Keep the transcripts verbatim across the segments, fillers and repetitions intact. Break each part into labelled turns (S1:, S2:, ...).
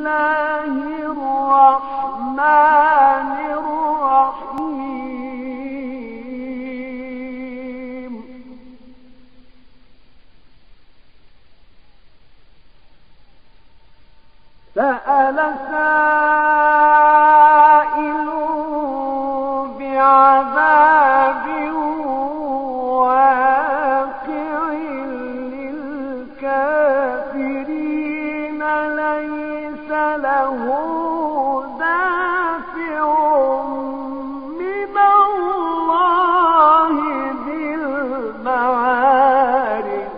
S1: الله الرحمن الرحيم سأل سائل بعذاب واقع للكافرين ليس له دافع من الله ذي المعارج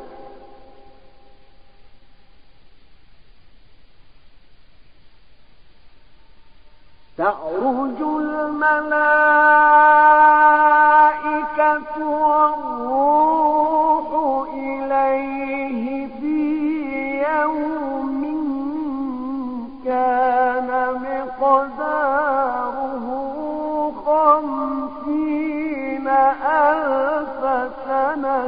S1: تعرج الملائكة والروح إليه في يوم كان مقداره خمسين ألف سنة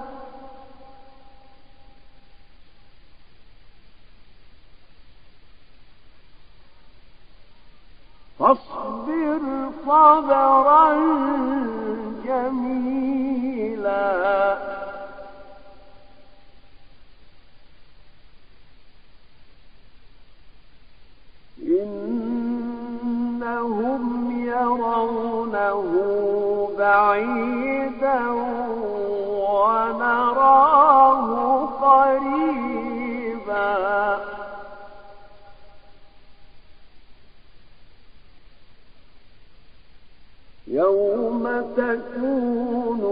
S1: فاصبر صبرا جميلا إنهم يرونه بعيدا ونراه قريبا يوم تكون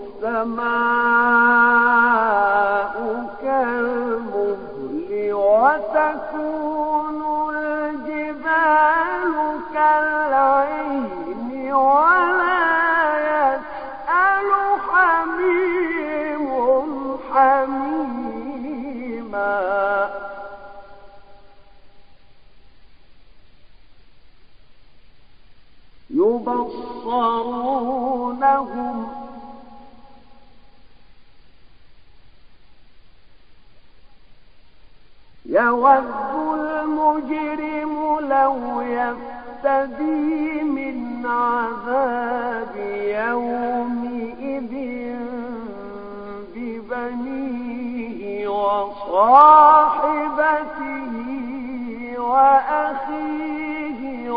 S1: السماء كالمهل وتكون الجبال كالعهن ولا يسأل حميم حميما يبصرونهم يود المجرم لو يفتدي من عذاب يومئذ ببنيه وصاحبته وأخيه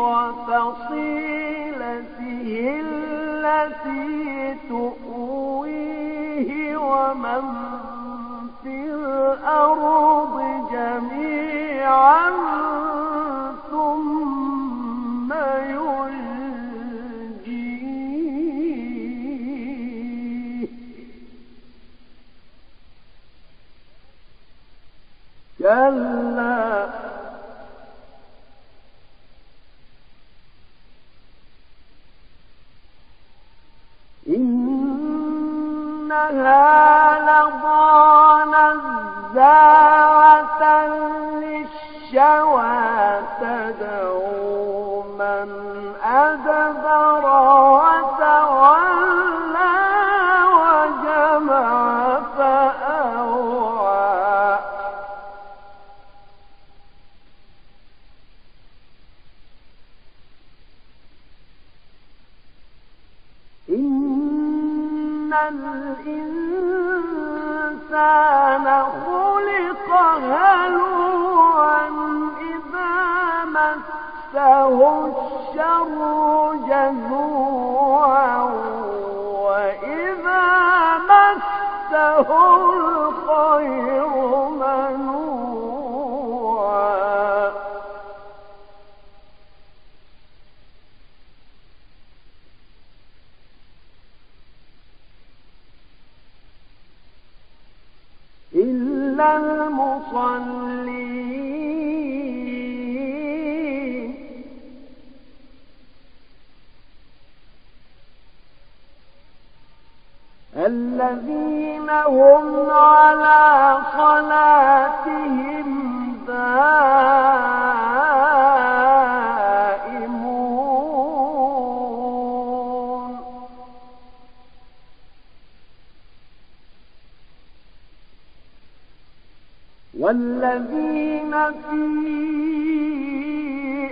S1: وفصيلته التي تؤويه ومن في الأرض جميعا ثم ينجيه كلا إنها لظى نزاعة للشوى تدعو من أدبر وتولى وجمع فأوعى إن الإنسان خلق هلوعا إذا مسه الشر جزوعا وإذا مسه الخير منوعا إلا المصلين الذين هم على صلاتهم دائمون والذين في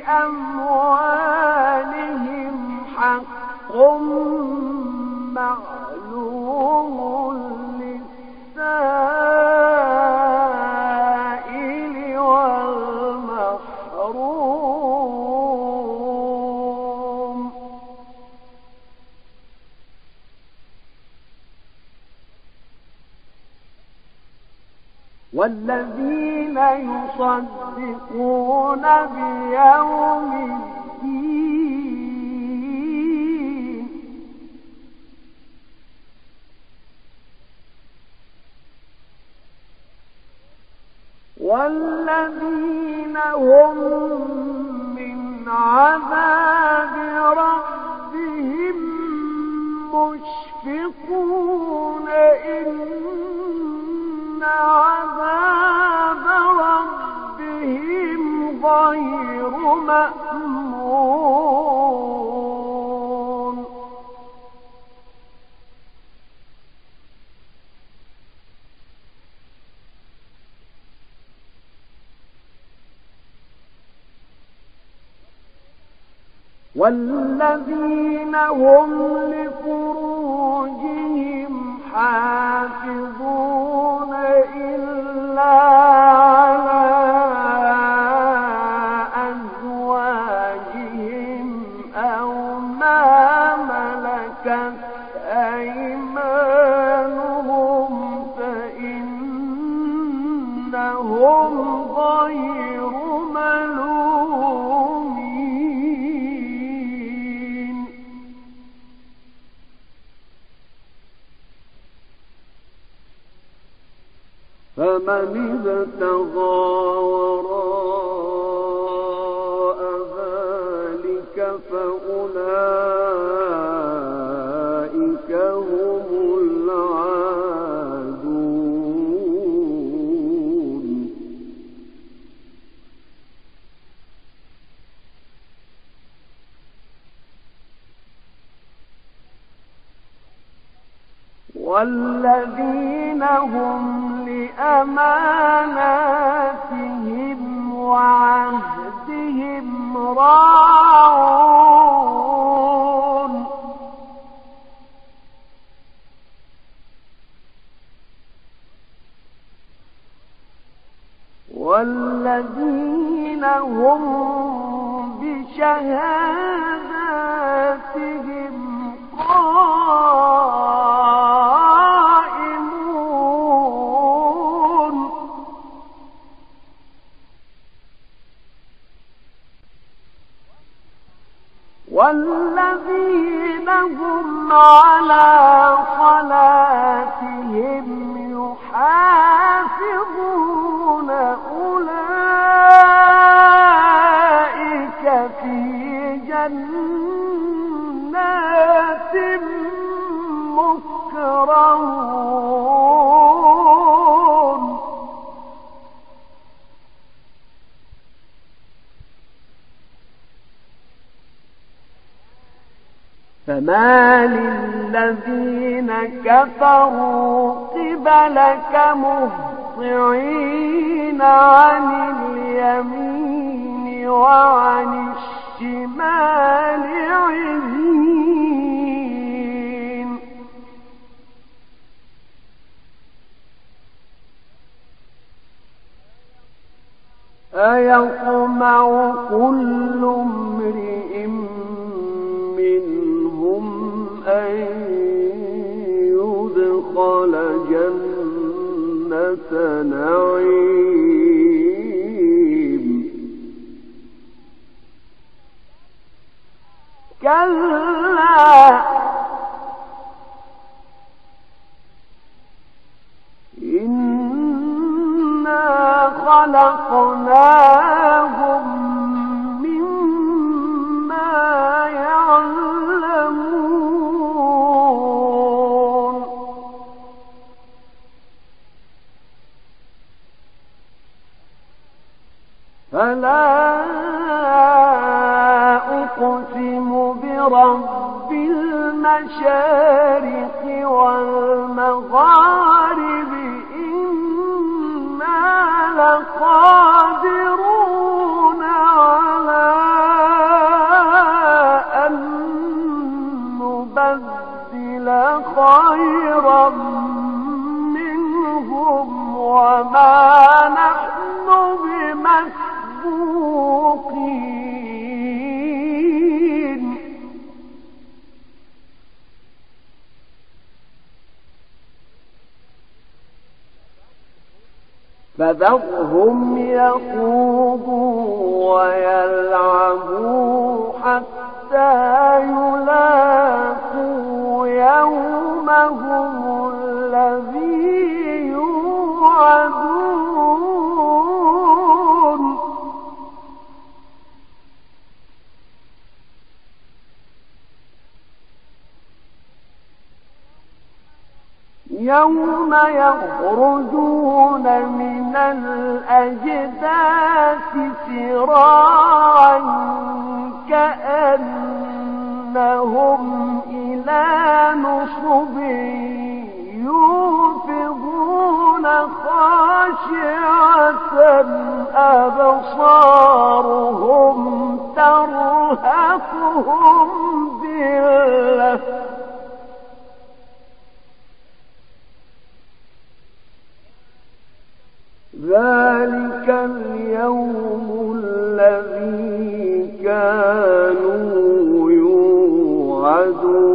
S1: أموالهم حق معلوم للسائل والمحروم والذين يصدقون بيوم الدين والذين هم من عذاب ربهم مشفقون إن عذاب ربهم غير مأمون والذين هم لفروجهم حافظون إلا على أزواجهم أو ما ملكت أيمانهم فإنهم غير ملومين فمن ابتغى وراء ذلك فأولئك هم العادون والذين هم لأماناتهم وعهدهم راعون والذين هم بشهاداتهم قائمون والذين هم على صلاتهم يحافظون أولئك في جنات مكرمون فما للذين كفروا قبلك مهطعين عن اليمين وعن الشمال عزين أيطمع كل امرئ منهم أن يدخل جنة نعيم كلا إنا خلقناهم مما يعلمون فلا أقسم برب المشارق والمغارب إنا لقادرون على فذرهم يخوضوا ويلعبوا حتى يلاقوا يومهم الذي يوعدون يوم يخرجون من الأجداث سراعا كأنهم إلى نصب يوفضون خاشعة أبصارهم ترهقهم ذلة ذلك اليوم الذي كانوا يوعدون